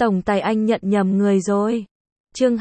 Tổng tài anh nhận nhầm người rồi. Chương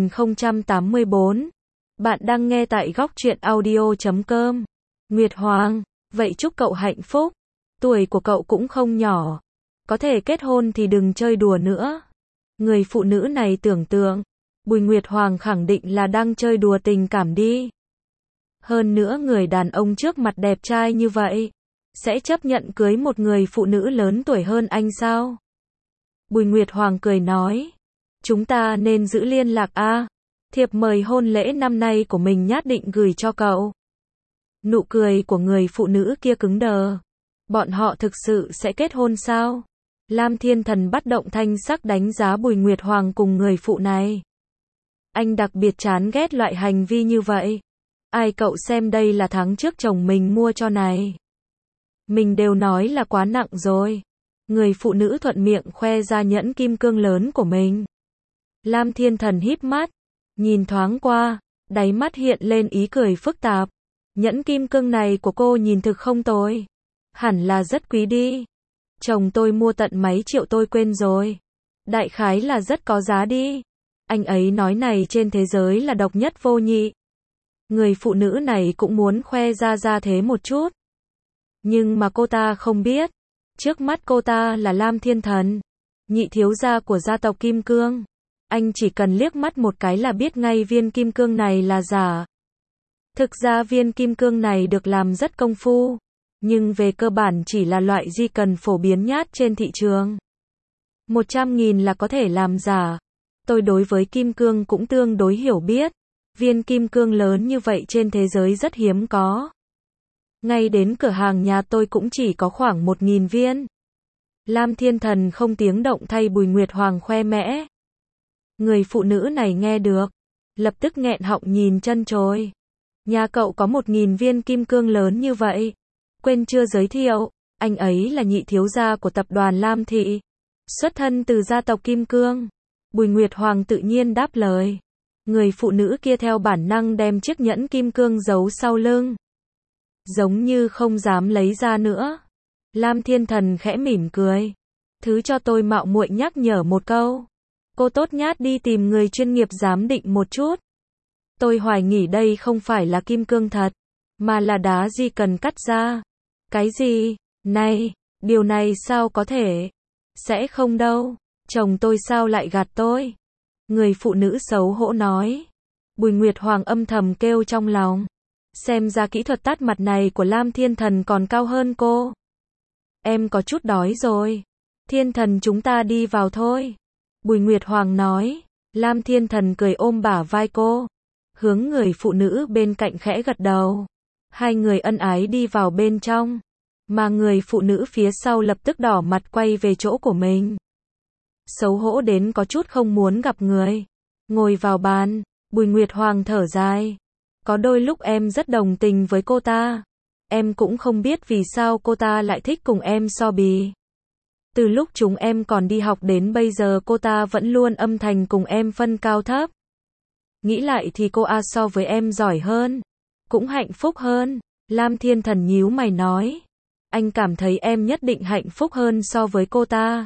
2084. Bạn đang nghe tại góc truyện audio.com. Nguyệt Hoàng, vậy chúc cậu hạnh phúc. Tuổi của cậu cũng không nhỏ. Có thể kết hôn thì đừng chơi đùa nữa. Người phụ nữ này tưởng tượng, Bùi Nguyệt Hoàng khẳng định là đang chơi đùa tình cảm đi. Hơn nữa người đàn ông trước mặt đẹp trai như vậy, sẽ chấp nhận cưới một người phụ nữ lớn tuổi hơn anh sao? Bùi Nguyệt Hoàng cười nói, chúng ta nên giữ liên lạc a. Thiệp mời hôn lễ năm nay của mình nhát định gửi cho cậu. Nụ cười của người phụ nữ kia cứng đờ. Bọn họ thực sự sẽ kết hôn sao? Lam Thiên Thần bắt động thanh sắc đánh giá Bùi Nguyệt Hoàng cùng người phụ này. Anh đặc biệt chán ghét loại hành vi như vậy. Ai cậu xem đây là tháng trước chồng mình mua cho này. Mình đều nói là quá nặng rồi. Người phụ nữ thuận miệng khoe ra nhẫn kim cương lớn của mình. Lam Thiên Thần híp mắt, nhìn thoáng qua, đáy mắt hiện lên ý cười phức tạp. Nhẫn kim cương này của cô nhìn thực không tồi. Hẳn là rất quý đi. Chồng tôi mua tận mấy triệu tôi quên rồi. Đại khái là rất có giá đi. Anh ấy nói này trên thế giới là độc nhất vô nhị. Người phụ nữ này cũng muốn khoe ra thế một chút. Nhưng mà cô ta không biết. Trước mắt cô ta là Lam Thiên Thần, nhị thiếu gia của gia tộc Kim Cương. Anh chỉ cần liếc mắt một cái là biết ngay viên kim cương này là giả. Thực ra viên kim cương này được làm rất công phu, nhưng về cơ bản chỉ là loại di cần phổ biến nhất trên thị trường. 100.000 là có thể làm giả. Tôi đối với kim cương cũng tương đối hiểu biết. Viên kim cương lớn như vậy trên thế giới rất hiếm có. Ngay đến cửa hàng nhà tôi cũng chỉ có khoảng 1.000 viên. Lam Thiên Thần không tiếng động thay Bùi Nguyệt Hoàng khoe mẽ. Người phụ nữ này nghe được, lập tức nghẹn họng nhìn chân chối. Nhà cậu có 1.000 viên kim cương lớn như vậy. Quên chưa giới thiệu, anh ấy là nhị thiếu gia của tập đoàn Lam Thị. Xuất thân từ gia tộc Kim Cương. Bùi Nguyệt Hoàng tự nhiên đáp lời. Người phụ nữ kia theo bản năng đem chiếc nhẫn kim cương giấu sau lưng. Giống như không dám lấy ra nữa. Lam Thiên Thần khẽ mỉm cười. Thứ cho tôi mạo muội nhắc nhở một câu. Cô tốt nhát đi tìm người chuyên nghiệp giám định một chút. Tôi hoài nghỉ đây không phải là kim cương thật, mà là đá di cần cắt ra. Cái gì? Này, điều này sao có thể? Sẽ không đâu. Chồng tôi sao lại gạt tôi? Người phụ nữ xấu hổ nói. Bùi Nguyệt Hoàng âm thầm kêu trong lòng. Xem ra kỹ thuật tát mặt này của Lam Thiên Thần còn cao hơn cô. Em có chút đói rồi. Thiên Thần chúng ta đi vào thôi. Bùi Nguyệt Hoàng nói. Lam Thiên Thần cười ôm bả vai cô. Hướng người phụ nữ bên cạnh khẽ gật đầu. Hai người ân ái đi vào bên trong. Mà người phụ nữ phía sau lập tức đỏ mặt quay về chỗ của mình. Xấu hổ đến có chút không muốn gặp người. Ngồi vào bàn, Bùi Nguyệt Hoàng thở dài. Có đôi lúc em rất đồng tình với cô ta. Em cũng không biết vì sao cô ta lại thích cùng em so bì. Từ lúc chúng em còn đi học đến bây giờ cô ta vẫn luôn âm thầm cùng em phân cao thấp. Nghĩ lại thì cô A so với em giỏi hơn. Cũng hạnh phúc hơn. Lam Thiên Thần nhíu mày nói. Anh cảm thấy em nhất định hạnh phúc hơn so với cô ta.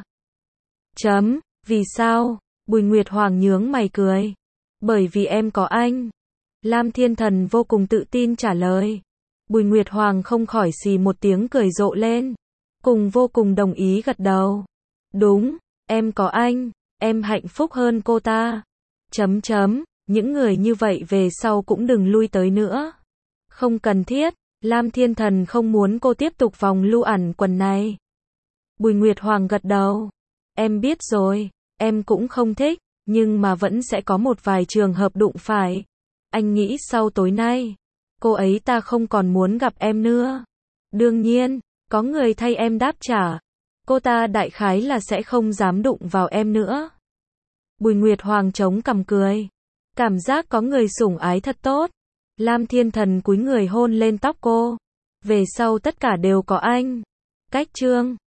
Vì sao? Bùi Nguyệt Hoàng nhướng mày cười. Bởi vì em có anh. Lam Thiên Thần vô cùng tự tin trả lời. Bùi Nguyệt Hoàng không khỏi xì một tiếng cười rộ lên. Cùng vô cùng đồng ý gật đầu. Đúng, em có anh, em hạnh phúc hơn cô ta. Những người như vậy về sau cũng đừng lui tới nữa. Không cần thiết, Lam Thiên Thần không muốn cô tiếp tục vòng lưu ẩn quần này. Bùi Nguyệt Hoàng gật đầu. Em biết rồi, em cũng không thích, nhưng mà vẫn sẽ có một vài trường hợp đụng phải. Anh nghĩ sau tối nay, cô ấy ta không còn muốn gặp em nữa. Đương nhiên, có người thay em đáp trả. Cô ta đại khái là sẽ không dám đụng vào em nữa. Bùi Nguyệt Hoàng chống cằm cười. Cảm giác có người sủng ái thật tốt. Lam Thiên Thần cúi người hôn lên tóc cô. Về sau tất cả đều có anh. Cách chương